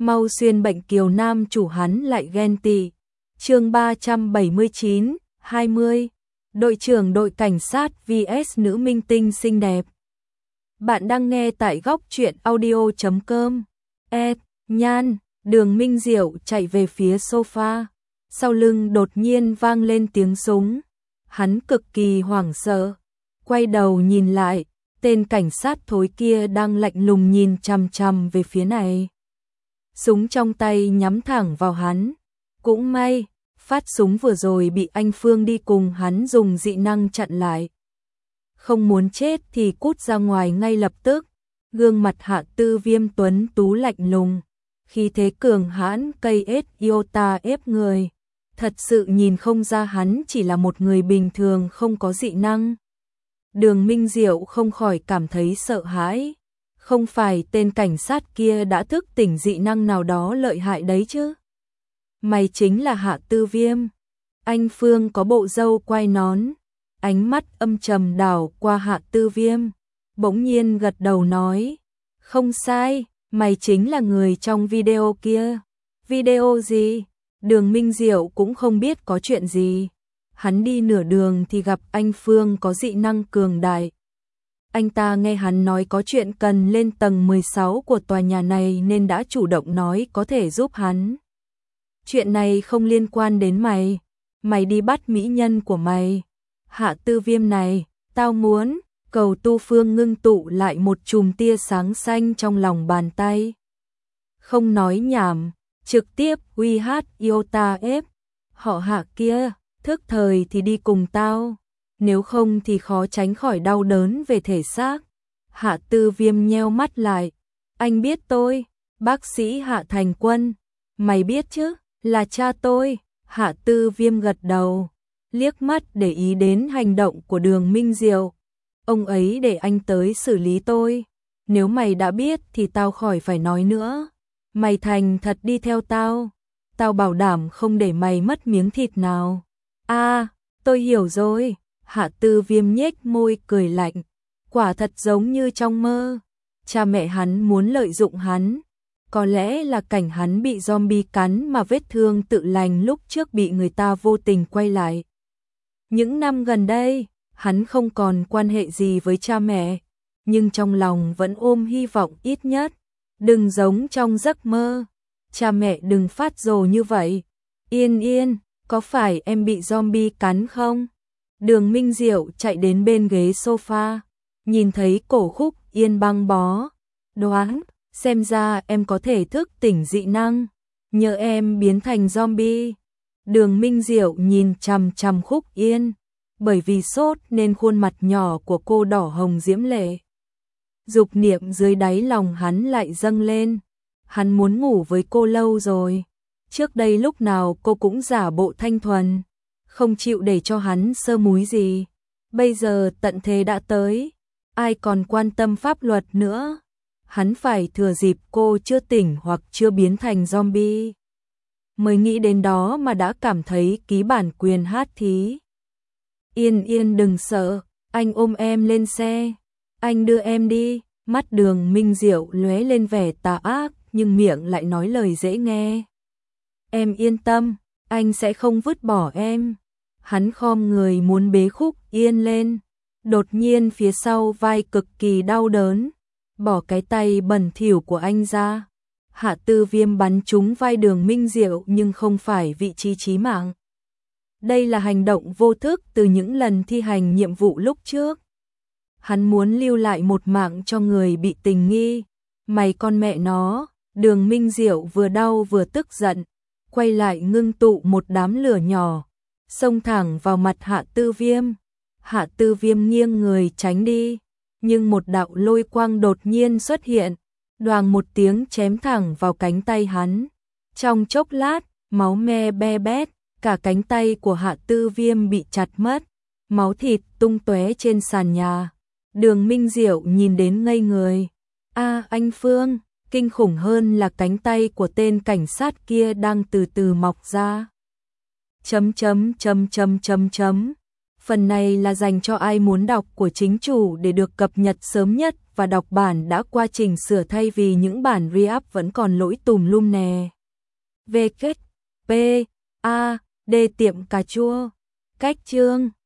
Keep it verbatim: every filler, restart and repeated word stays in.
mau xuyên bệnh kiều nam chủ hắn lại ghen tị. Chương ba trăm bảy mươi chín, hai mươi. Đội trưởng đội cảnh sát vs nữ minh tinh xinh đẹp. Bạn đang nghe tại góc truyện audio chấm com. E, Nhan, Đường Minh Diệu chạy về phía sofa. Sau lưng đột nhiên vang lên tiếng súng. Hắn cực kỳ hoảng sợ. Quay đầu nhìn lại, tên cảnh sát thối kia đang lạnh lùng nhìn chằm chằm về phía này. Súng trong tay nhắm thẳng vào hắn. Cũng may, phát súng vừa rồi bị anh Phương đi cùng hắn dùng dị năng chặn lại. Không muốn chết thì cút ra ngoài ngay lập tức. Gương mặt Hạ Tư Viêm tuấn tú lạnh lùng, khi thế cường hãn cây ết iota ép người. Thật sự nhìn không ra hắn chỉ là một người bình thường không có dị năng. Đường Minh Diệu không khỏi cảm thấy sợ hãi. Không phải tên cảnh sát kia đã thức tỉnh dị năng nào đó lợi hại đấy chứ? Mày chính là Hạ Tư Viêm. Anh Phương có bộ râu quai nón, ánh mắt âm trầm đảo qua Hạ Tư Viêm, bỗng nhiên gật đầu nói, không sai, mày chính là người trong video kia. Video gì? Đường Minh Diệu cũng không biết có chuyện gì. Hắn đi nửa đường thì gặp anh Phương có dị năng cường đại. Anh ta nghe hắn nói có chuyện cần lên tầng mười sáu của tòa nhà này nên đã chủ động nói có thể giúp hắn. Chuyện này không liên quan đến mày. Mày đi bắt mỹ nhân của mày. Hạ Tư Viêm này, tao muốn. Cầu Tu Phương ngưng tụ lại một chùm tia sáng xanh trong lòng bàn tay. Không nói nhảm, trực tiếp uy hát iota ép. Họ Hạ kia, thức thời thì đi cùng tao, nếu không thì khó tránh khỏi đau đớn về thể xác. Hạ Tư Viêm nheo mắt lại. Anh biết tôi, bác sĩ Hạ Thành Quân. Mày biết chứ, là cha tôi. Hạ Tư Viêm gật đầu, liếc mắt để ý đến hành động của Đường Minh Diệu. Ông ấy để anh tới xử lý tôi. Nếu mày đã biết thì tao khỏi phải nói nữa. Mày thành thật đi theo tao. Tao bảo đảm không để mày mất miếng thịt nào. À, tôi hiểu rồi. Hạ Tư Viêm nhếch môi cười lạnh. Quả thật giống như trong mơ. Cha mẹ hắn muốn lợi dụng hắn. Có lẽ là cảnh hắn bị zombie cắn mà vết thương tự lành lúc trước bị người ta vô tình quay lại. Những năm gần đây, hắn không còn quan hệ gì với cha mẹ, nhưng trong lòng vẫn ôm hy vọng ít nhất. Đừng giống trong giấc mơ. Cha mẹ đừng phát rồ như vậy. Yên yên, có phải em bị zombie cắn không? Đường Minh Diệu chạy đến bên ghế sofa, nhìn thấy cổ Khúc Yên băng bó. Đoán, xem ra em có thể thức tỉnh dị năng, nhờ em biến thành zombie. Đường Minh Diệu nhìn chằm chằm Khúc Yên, bởi vì sốt nên khuôn mặt nhỏ của cô đỏ hồng diễm lệ. Dục niệm dưới đáy lòng hắn lại dâng lên. Hắn muốn ngủ với cô lâu rồi. Trước đây lúc nào cô cũng giả bộ thanh thuần, không chịu để cho hắn sơ múi gì. Bây giờ tận thế đã tới, ai còn quan tâm pháp luật nữa. Hắn phải thừa dịp cô chưa tỉnh hoặc chưa biến thành zombie. Mới nghĩ đến đó mà đã cảm thấy ký bản quyền hát thí. Yên yên đừng sợ, anh ôm em lên xe. Anh đưa em đi. Mắt Đường Minh Diệu lóe lên vẻ tà ác, nhưng miệng lại nói lời dễ nghe. Em yên tâm, anh sẽ không vứt bỏ em. Hắn khom người muốn bế Khúc Yên lên. Đột nhiên phía sau vai cực kỳ đau đớn. Bỏ cái tay bẩn thỉu của anh ra. Hạ Tư Viêm bắn trúng vai Đường Minh Diệu nhưng không phải vị trí chí mạng. Đây là hành động vô thức từ những lần thi hành nhiệm vụ lúc trước. Hắn muốn lưu lại một mạng cho người bị tình nghi. Mày con mẹ nó. Đường Minh Diệu vừa đau vừa tức giận, quay lại ngưng tụ một đám lửa nhỏ, xông thẳng vào mặt Hạ Tư Viêm. Hạ Tư Viêm nghiêng người tránh đi, nhưng một đạo lôi quang đột nhiên xuất hiện, đoàng một tiếng chém thẳng vào cánh tay hắn. Trong chốc lát, máu me be bét, cả cánh tay của Hạ Tư Viêm bị chặt mất, máu thịt tung tóe trên sàn nhà. Đường Minh Diệu nhìn đến ngây người. A, anh Phương. Kinh khủng hơn là cánh tay của tên cảnh sát kia đang từ từ mọc ra. Chấm chấm chấm chấm chấm chấm. Phần này là dành cho ai muốn đọc của chính chủ để được cập nhật sớm nhất và đọc bản đã qua chỉnh sửa thay vì những bản re-up vẫn còn lỗi tùm lum nè. V kết P A D tiệm cà chua. Cách chương